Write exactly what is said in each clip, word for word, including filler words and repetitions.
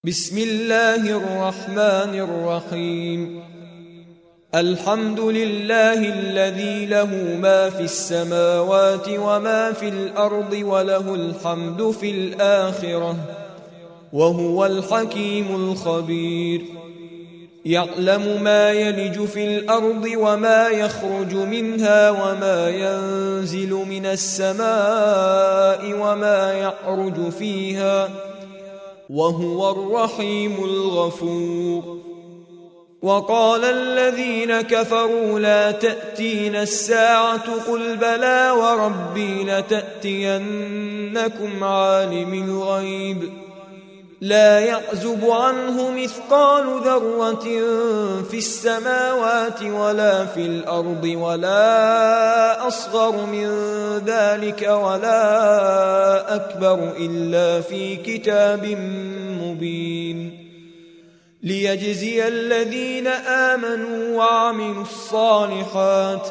بسم الله الرحمن الرحيم. الحمد لله الذي له ما في السماوات وما في الأرض وله الحمد في الآخرة وهو الحكيم الخبير. يعلم ما يلج في الأرض وما يخرج منها وما ينزل من السماء وما يعرج فيها وهو الرحيم الغفور. وقال الذين كفروا لا تأتينا الساعة قل بلى وربي لتأتينكم عالم الغيب لا يعزب عنه مثقال ذرة في السماوات ولا في الأرض ولا أصغر من ذلك ولا أكبر إلا في كتاب مبين ليجزي الذين آمنوا وعملوا الصالحات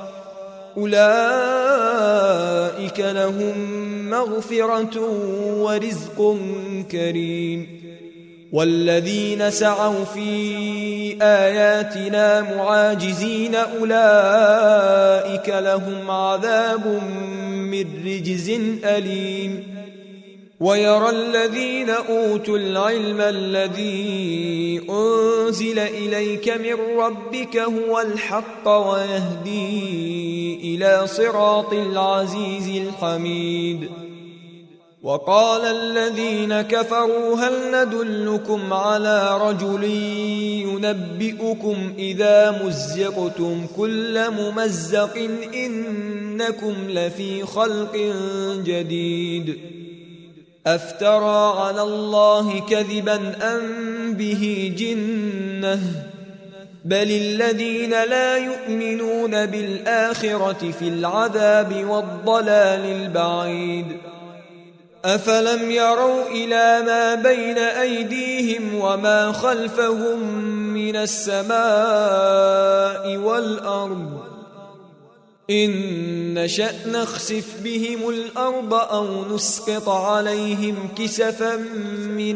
أولئك لهم مغفرة ورزق كريم. والذين سعوا في آياتنا معاجزين أولئك لهم عذاب من رجز أليم. ويرى الذين أوتوا العلم الذي أنزل إليك من ربك هو الحق ويهدي إلى صراط العزيز الحميد. وقال الذين كفروا هل ندلكم على رجل ينبئكم إذا مزقتم كل ممزق إنكم لفي خلق جديد أفترى على الله كذبا أم به جنة بل الذين لا يؤمنون بالآخرة في العذاب والضلال البعيد. أفلم يروا إلى ما بين أيديهم وما خلفهم من السماء والأرض إن نشأ نخسف بهم الأرض أو نسقط عليهم كسفا من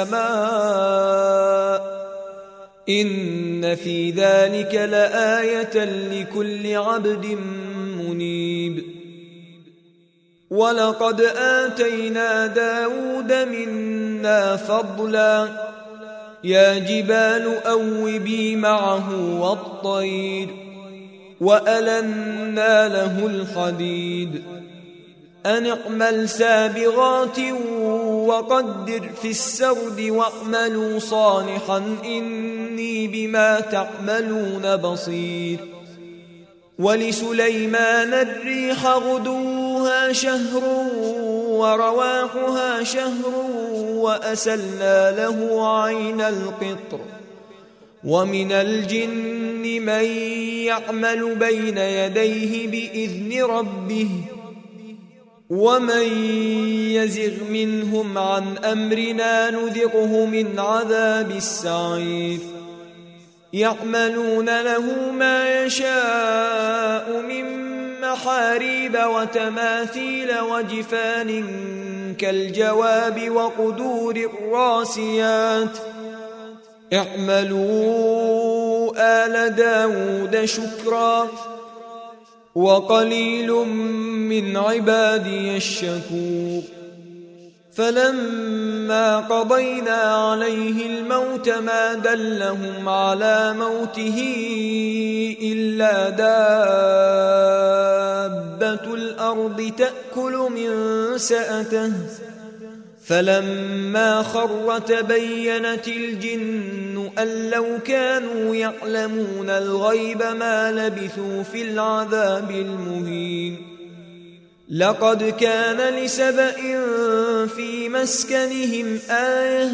السماء إن في ذلك لآية لكل عبد منيب. ولقد آتينا داود منا فضلا يا جبال أوبي معه والطير وألنا له الحديد أن اعمل سابغات وقدر في السرد واعملوا صالحا إني بما تعملون بصير. ولسليمان الريح غدوها شهر ورواحها شهر وأسلنا له عين القطر ومن الجن من يعمل بين يديه بإذن ربه ومن يزغ منهم عن أمرنا نذقه من عذاب السعير. يعملون له ما يشاء من محاريب وتماثيل وجفان كالجواب وقدور الراسيات اعملوا آل داود شكرا وقليل من عبادي الشكور. فلما قضينا عليه الموت ما دلهم على موته إلا دابة الأرض تأكل من سأته فلما خر تبينت الجن أن لو كانوا يعلمون الغيب ما لبثوا في العذاب المهين. لقد كان لسبأ في مسكنهم آية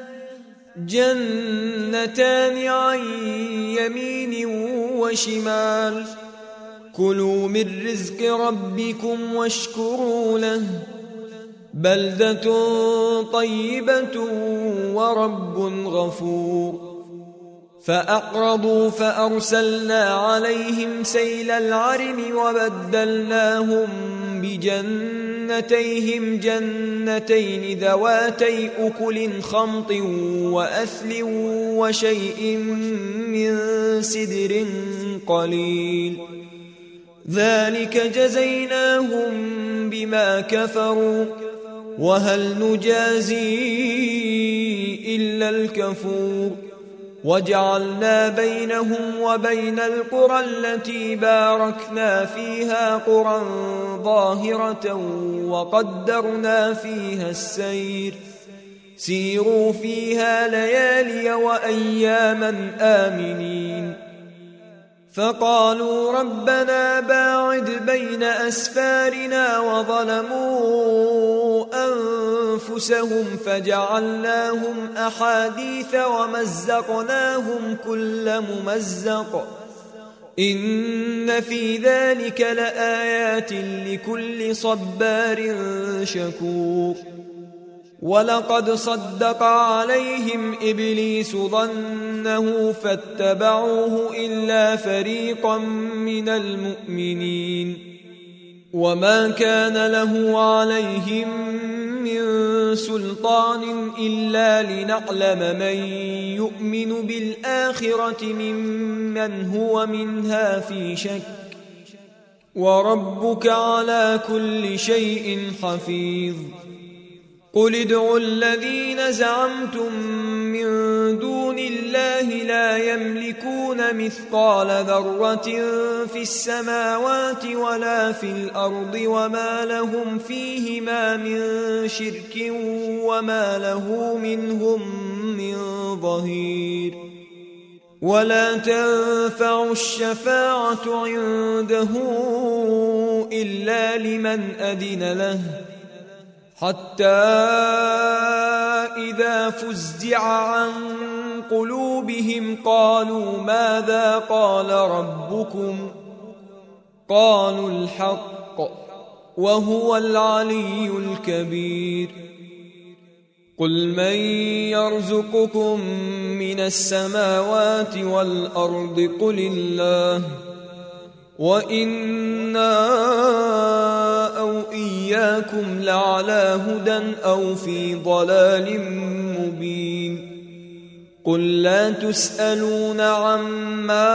جنتان عن يمين وشمال كلوا من رزق ربكم واشكروا له بلدة طيبة ورب غفور. فأعرضوا فأرسلنا عليهم سيل العرم وبدلناهم بجنتيهم جنتين جنتين ذواتي أكل خمط وأثل وشيء من سدر قليل ذلك جزيناهم بما كفروا وهل نجازي إلا الكفور وجعلنا بينهم وبين القرى التي باركنا فيها قرى ظاهرة وقدرنا فيها السير سيروا فيها ليالي وأياما آمنين فقالوا ربنا باعد بين أسفارنا وظلموا أنفسهم فجعلناهم أحاديث ومزقناهم كل ممزق إن في ذلك لآيات لكل صبار شكور ولقد صدق عليهم إبليس ظنه فاتبعوه إلا فريقا من المؤمنين وما كان له عليهم من سلطان إلا لنعلم من يؤمن بالآخرة ممن هو منها في شك وربك على كل شيء حفيظ قل ادعوا الذين زعمتم من دون الله لا يملكون مثقال ذرة في السماوات ولا في الأرض وما لهم فيهما من شرك وما له منهم من ظهير ولا تنفع الشفاعة عنده إلا لمن أذن له حتى إذا فزع عن قلوبهم قالوا ماذا قال ربكم قالوا الحق وهو العلي الكبير قل من يرزقكم من السماوات والأرض قل الله وإنا أو إياكم لعلى هدى أو في ضلال مبين قل لا تسألون عما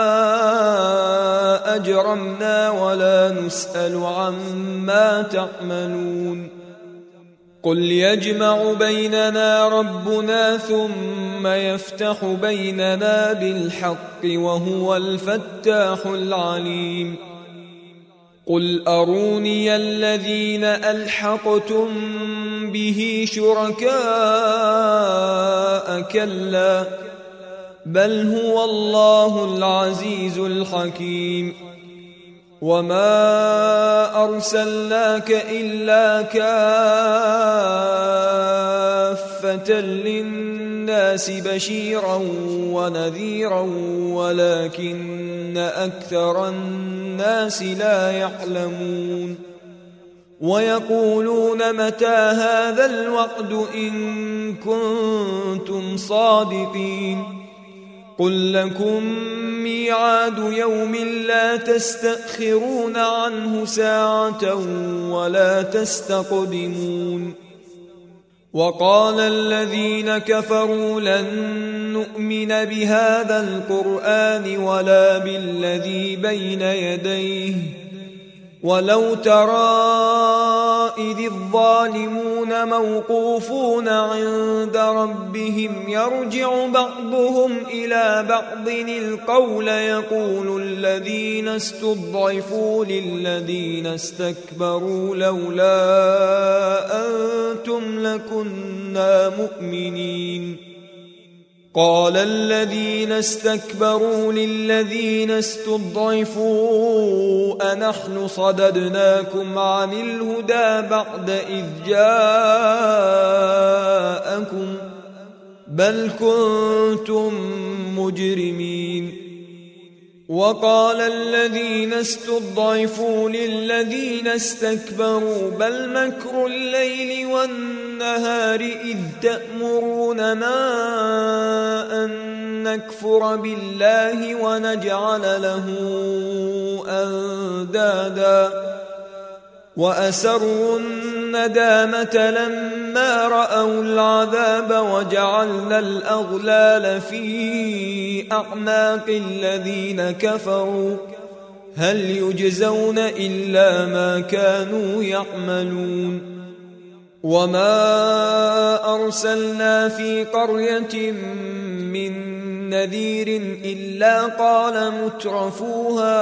أجرمنا ولا نسأل عما تعملون قل يجمع بيننا ربنا ثم يفتح بيننا بالحق وهو الفتاح العليم قل أروني الذين ألحقتم به شركاء كلا بل هو الله العزيز الحكيم وما أرسلناك إلا كافة للناس بشيرا ونذيرا ولكن أكثر الناس لا يعلمون ويقولون متى هذا الوعد إن كنتم صادقين قل لكم ميعاد يوم لا تستأخرون عنه ساعة ولا تستقدمون وقال الذين كفروا لن نؤمن بهذا القرآن ولا بالذي بين يديه ولو ترى إذ الظالمون موقوفون عند ربهم يرجع بعضهم إلى بعض القول يقول الذين استضعفوا للذين استكبروا لولا أنتم لكنا مؤمنين قال الذين استكبروا للذين استضعفوا أنحن صددناكم عن الهدى بعد إذ جاءكم بل كنتم مجرمين وقال الذين استضعفوا للذين استكبروا بل مكر الليل والنهار إذ تأمروننا أن نكفر بالله ونجعل له أندادا وأسروا الندامة لما رأوا العذاب وجعلنا الأغلال في أعناق الذين كفروا هل يجزون إلا ما كانوا يعملون وما أرسلنا في قرية من نذير إلا قال مترفوها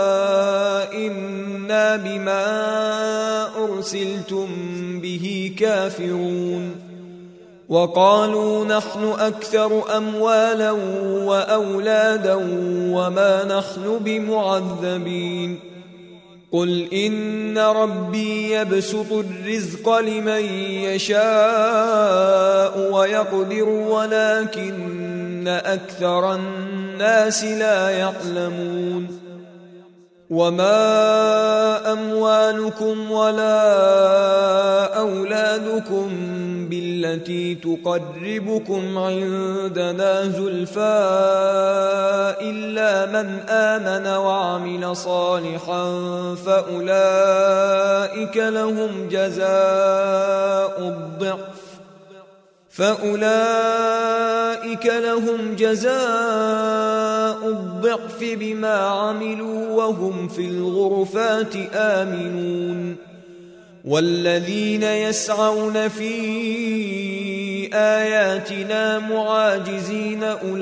إنا بما أرسلتم به كافرون وقالوا نحن أكثر أموالا وأولادا وما نحن بمعذبين قل إن ربي يبسط الرزق لمن يشاء ويقدر ولكن أكثر الناس لا يعلمون وما أموالكم ولا أولادكم بالتي تقربكم عندنا زلفى إلا من آمن وعمل صالحا فأولئك لهم جزاء الضعف فأولئك لهم جزاء الضعف بما عملوا وهم في الغرفات آمنون والذين يسعون في آياتنا معاجزين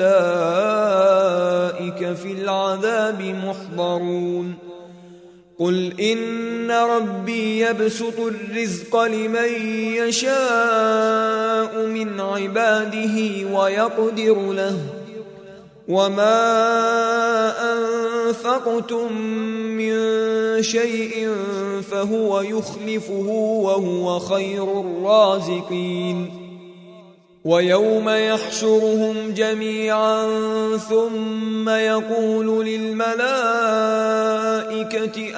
أولئك في العذاب محضرون قل إن ربي يبسط الرزق لمن يشاء من عباده ويقدر له وما أنفقتم من شيء فهو يخلفه وهو خير الرازقين ويوم يحشرهم جميعا ثم يقول للملائكة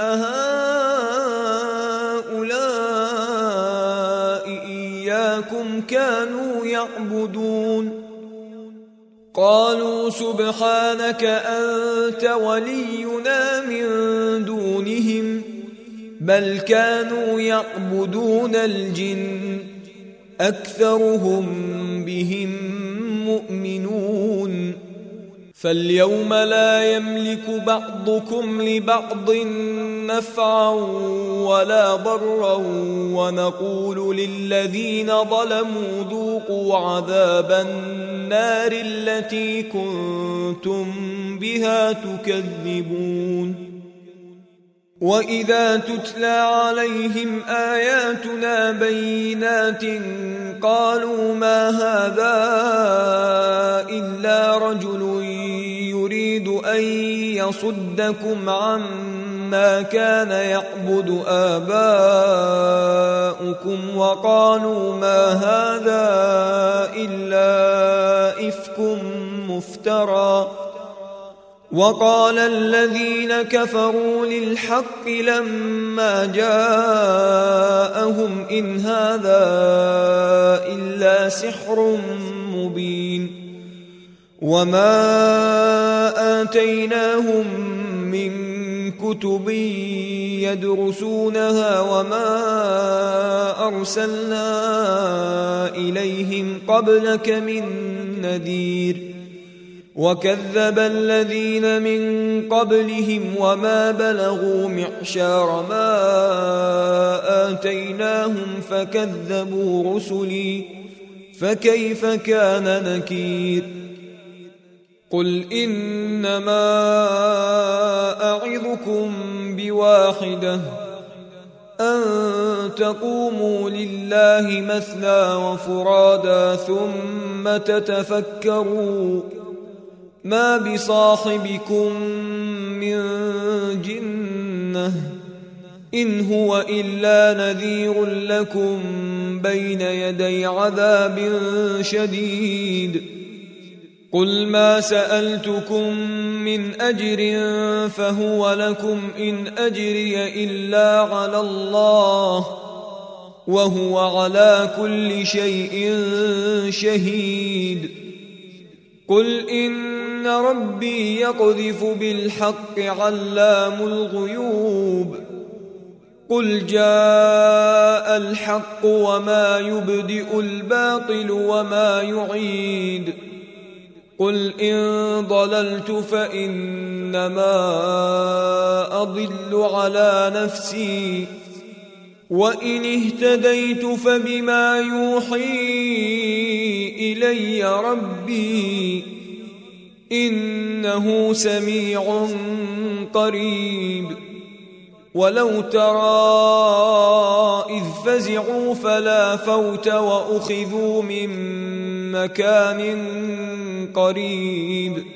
أهؤلاء إياكم كانوا يعبدون قالوا سبحانك أنت ولينا من دونهم بل كانوا يعبدون الجن أكثرهم بهم مؤمنون فاليوم لا يملك بعضكم لبعض نفعا ولا ضرا ونقول للذين ظلموا ذوقوا عذاب النار التي كنتم بها تكذبون وإذا تتلى عليهم آياتنا بينات قالوا ما هذا إلا رجل يريد أن يصدكم عما كان يعبد آباؤكم وقالوا ما هذا إلا إفك مفترى وقال الذين كفروا للحق لما جاءهم إن هذا إلا سحر مبين وما آتيناهم من كتب يدرسونها وما أرسلنا إليهم قبلك من نذير وكذب الذين من قبلهم وما بلغوا معشار ما آتيناهم فكذبوا رسلي فكيف كان نكير قل إنما أعظكم بواحدة أن تقوموا لله مثنى وفرادا ثم تتفكروا ما بصاحبكم من جنة إن هو إلا نذير لكم بين يدي عذاب شديد قل ما سألتكم من أجر فهو لكم إن أجري إلا على الله وهو على كل شيء شهيد قل إن ربي يقذف بالحق علام الغيوب قل جاء الحق وما يبدئ الباطل وما يعيد قل إن ضللت فإنما أضل على نفسي وإن اهتديت فبما يوحي إلي ربي إنه سميع قريب ولو ترى إذ فزعوا فلا فوت وأخذوا من مكان قريب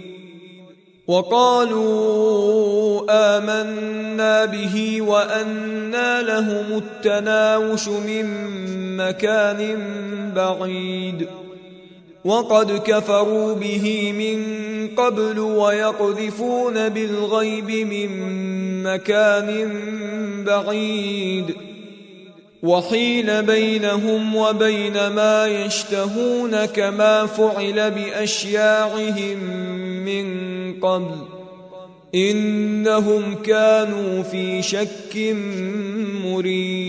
وقالوا آمنا به وأنى لهم التناوش من مكان بعيد وقد كفروا به من قبل ويقذفون بالغيب من مكان بعيد وحيل بينهم وبين ما يشتهون كما فعل بأشياعهم من قبل إنهم كانوا في شك مريب